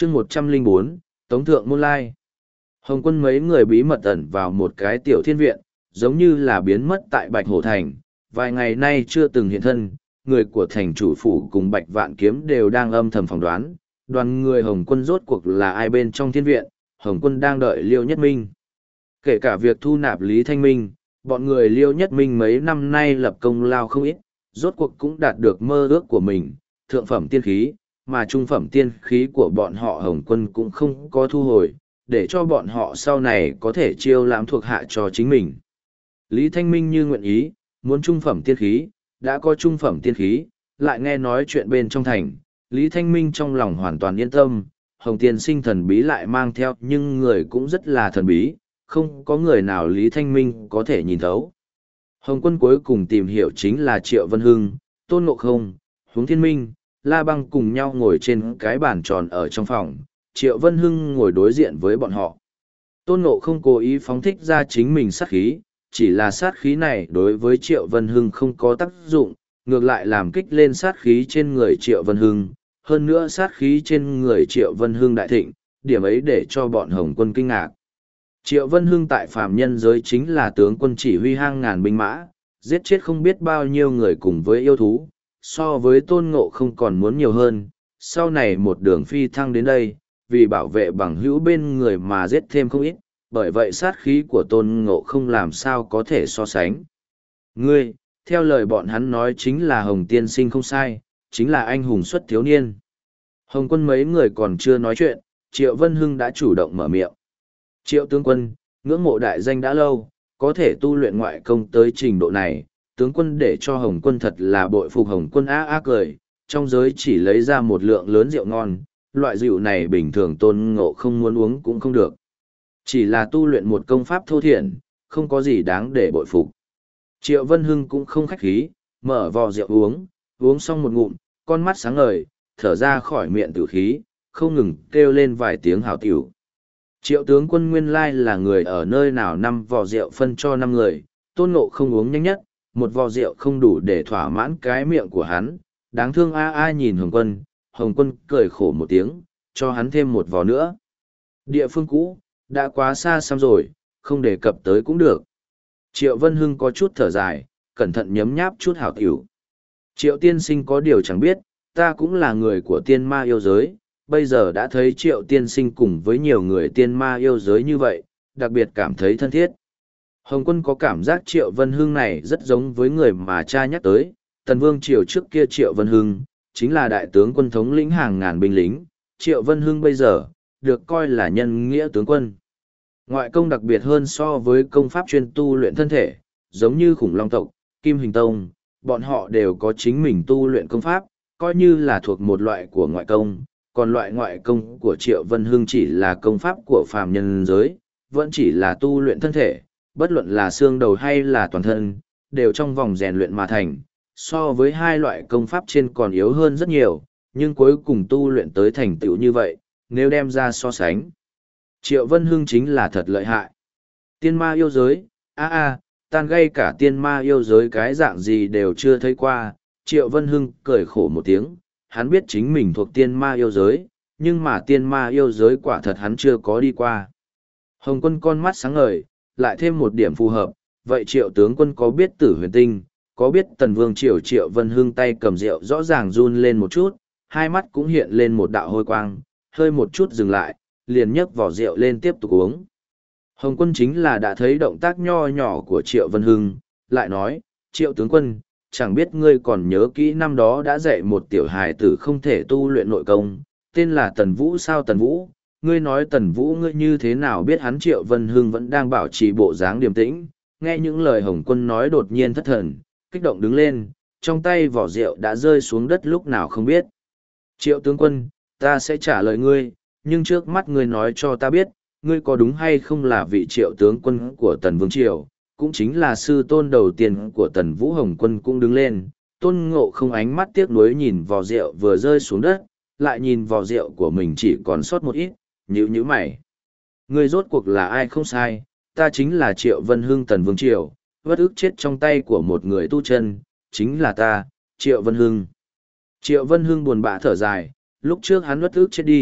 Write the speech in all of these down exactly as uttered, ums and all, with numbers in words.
chương một trăm lẻ bốn, Tống Thượng Môn Lai. Hồng Quân mấy người bí mật ẩn vào một cái tiểu thiên viện, giống như là biến mất tại Bạch Hổ Thành, vài ngày nay chưa từng hiện thân, người của thành chủ phủ cùng Bạch Vạn Kiếm đều đang âm thầm phỏng đoán, đoàn người Hồng Quân rốt cuộc là ai bên trong thiên viện, Hồng Quân đang đợi Liêu Nhất Minh. Kể cả việc thu nạp Lý Thanh Minh, bọn người Liêu Nhất Minh mấy năm nay lập công lao không ít, rốt cuộc cũng đạt được mơ ước của mình, thượng phẩm tiên khí, mà trung phẩm tiên khí của bọn họ Hồng Quân cũng không có thu hồi, để cho bọn họ sau này có thể chiêu lãm thuộc hạ cho chính mình. Lý Thanh Minh như nguyện ý, muốn trung phẩm tiên khí, đã có trung phẩm tiên khí, lại nghe nói chuyện bên trong thành, Lý Thanh Minh trong lòng hoàn toàn yên tâm, Hồng Tiên Sinh thần bí lại mang theo nhưng người cũng rất là thần bí, không có người nào Lý Thanh Minh có thể nhìn thấu. Hồng Quân cuối cùng tìm hiểu chính là Triệu Vân Hưng, Tôn Ngộ Không, Huống Thiên Minh, La Băng cùng nhau ngồi trên cái bàn tròn ở trong phòng, Triệu Vân Hưng ngồi đối diện với bọn họ. Tôn Ngộ Không cố ý phóng thích ra chính mình sát khí, chỉ là sát khí này đối với Triệu Vân Hưng không có tác dụng, ngược lại làm kích lên sát khí trên người Triệu Vân Hưng, hơn nữa sát khí trên người Triệu Vân Hưng đại thịnh, điểm ấy để cho bọn Hồng Quân kinh ngạc. Triệu Vân Hưng tại phàm nhân giới chính là tướng quân chỉ huy hàng ngàn binh mã, giết chết không biết bao nhiêu người cùng với yêu thú, so với Tôn Ngộ Không còn muốn nhiều hơn, sau này một đường phi thăng đến đây, vì bảo vệ bằng hữu bên người mà giết thêm không ít, bởi vậy sát khí của Tôn Ngộ Không làm sao có thể so sánh. Ngươi, theo lời bọn hắn nói chính là Hồng Tiên Sinh không sai, chính là anh hùng xuất thiếu niên. Hồng Quân mấy người còn chưa nói chuyện, Triệu Vân Hưng đã chủ động mở miệng. Triệu tướng quân, ngưỡng mộ đại danh đã lâu, có thể tu luyện ngoại công tới trình độ này, tướng quân để cho Hồng Quân thật là bội phục. Hồng Quân á á cười, trong giới chỉ lấy ra một lượng lớn rượu ngon, loại rượu này bình thường Tôn Ngộ Không muốn uống cũng không được. Chỉ là tu luyện một công pháp thô thiển, không có gì đáng để bội phục. Triệu Vân Hưng cũng không khách khí, mở vò rượu uống, uống xong một ngụm, con mắt sáng ngời, thở ra khỏi miệng tử khí, không ngừng kêu lên vài tiếng hảo tiểu. Triệu tướng quân nguyên lai là người ở nơi nào năm vò rượu phân cho năm người, Tôn Ngộ Không uống nhanh nhất, một vò rượu không đủ để thỏa mãn cái miệng của hắn, đáng thương a a nhìn Hồng Quân, Hồng Quân cười khổ một tiếng, cho hắn thêm một vò nữa. Địa phương cũ, đã quá xa xăm rồi, không đề cập tới cũng được. Triệu Vân Hưng có chút thở dài, cẩn thận nhấm nháp chút hảo tiểu. Triệu tiên sinh có điều chẳng biết, ta cũng là người của tiên ma yêu giới, bây giờ đã thấy Triệu tiên sinh cùng với nhiều người tiên ma yêu giới như vậy, đặc biệt cảm thấy thân thiết. Hồng Quân có cảm giác Triệu Vân Hưng này rất giống với người mà cha nhắc tới, Tần Vương Triều trước kia Triệu Vân Hưng, chính là đại tướng quân thống lĩnh hàng ngàn binh lính, Triệu Vân Hưng bây giờ, được coi là nhân nghĩa tướng quân. Ngoại công đặc biệt hơn so với công pháp chuyên tu luyện thân thể, giống như khủng long tộc, Kim Hình Tông, bọn họ đều có chính mình tu luyện công pháp, coi như là thuộc một loại của ngoại công, còn loại ngoại công của Triệu Vân Hưng chỉ là công pháp của phàm nhân giới, vẫn chỉ là tu luyện thân thể, bất luận là xương đầu hay là toàn thân, đều trong vòng rèn luyện mà thành, so với hai loại công pháp trên còn yếu hơn rất nhiều, nhưng cuối cùng tu luyện tới thành tựu như vậy, nếu đem ra so sánh. Triệu Vân Hưng chính là thật lợi hại. Tiên ma yêu giới, a a, tan gây cả tiên ma yêu giới cái dạng gì đều chưa thấy qua. Triệu Vân Hưng cười khổ một tiếng, hắn biết chính mình thuộc tiên ma yêu giới, nhưng mà tiên ma yêu giới quả thật hắn chưa có đi qua. Hồng Quân con mắt sáng ngời, lại thêm một điểm phù hợp, vậy Triệu tướng quân có biết Tử Huyền Tinh, có biết Tần Vương Triều? Triệu Vân Hưng tay cầm rượu rõ ràng run lên một chút, hai mắt cũng hiện lên một đạo hôi quang, hơi một chút dừng lại, liền nhấc vỏ rượu lên tiếp tục uống. Hồng Quân chính là đã thấy động tác nho nhỏ của Triệu Vân Hưng, lại nói, Triệu tướng quân, chẳng biết ngươi còn nhớ kỹ năm đó đã dạy một tiểu hài tử không thể tu luyện nội công, tên là Tần Vũ sao? Tần Vũ, ngươi nói Tần Vũ ngươi như thế nào biết hắn? Triệu Vân Hưng vẫn đang bảo trì bộ dáng điềm tĩnh, nghe những lời Hồng Quân nói đột nhiên thất thần, kích động đứng lên, trong tay vỏ rượu đã rơi xuống đất lúc nào không biết. Triệu tướng quân, ta sẽ trả lời ngươi, nhưng trước mắt ngươi nói cho ta biết, ngươi có đúng hay không là vị Triệu tướng quân của Tần Vương Triều, cũng chính là sư tôn đầu tiên của Tần Vũ? Hồng Quân cũng đứng lên, Tôn Ngộ Không ánh mắt tiếc nuối nhìn vò rượu vừa rơi xuống đất, lại nhìn vò rượu của mình chỉ còn sót một ít, nhíu nhíu mày. Ngươi rốt cuộc là ai? Không sai, ta chính là Triệu Vân Hưng Tần Vương Triều, vất ức chết trong tay của một người tu chân, chính là ta, Triệu Vân Hưng. Triệu Vân Hưng buồn bã thở dài, lúc trước hắn vất ức chết đi,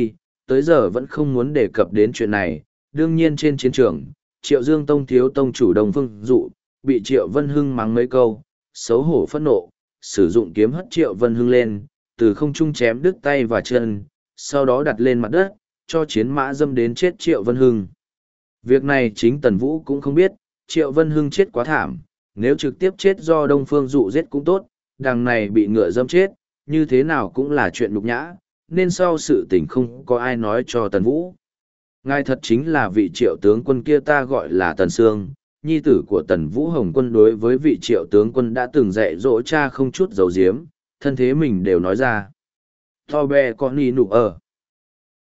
tới giờ vẫn không muốn đề cập đến chuyện này. Đương nhiên trên chiến trường, Triệu Dương Tông thiếu tông chủ Đông Phương Dụ, bị Triệu Vân Hưng mắng mấy câu, xấu hổ phẫn nộ, sử dụng kiếm hất Triệu Vân Hưng lên, từ không trung chém đứt tay và chân, sau đó đặt lên mặt đất, cho chiến mã dâm đến chết Triệu Vân Hưng. Việc này chính Tần Vũ cũng không biết, Triệu Vân Hưng chết quá thảm, nếu trực tiếp chết do Đông Phương Dụ giết cũng tốt, đằng này bị ngựa dâm chết, như thế nào cũng là chuyện nhục nhã, nên sau sự tình không có ai nói cho Tần Vũ. Ngài thật chính là vị Triệu tướng quân kia ta gọi là Tần Sương, nhi tử của Tần Vũ Hồng Quân. Đối với vị Triệu tướng quân đã từng dạy dỗ cha không chút giấu giếm, thân thế mình đều nói ra. To bè con ni nụ ở.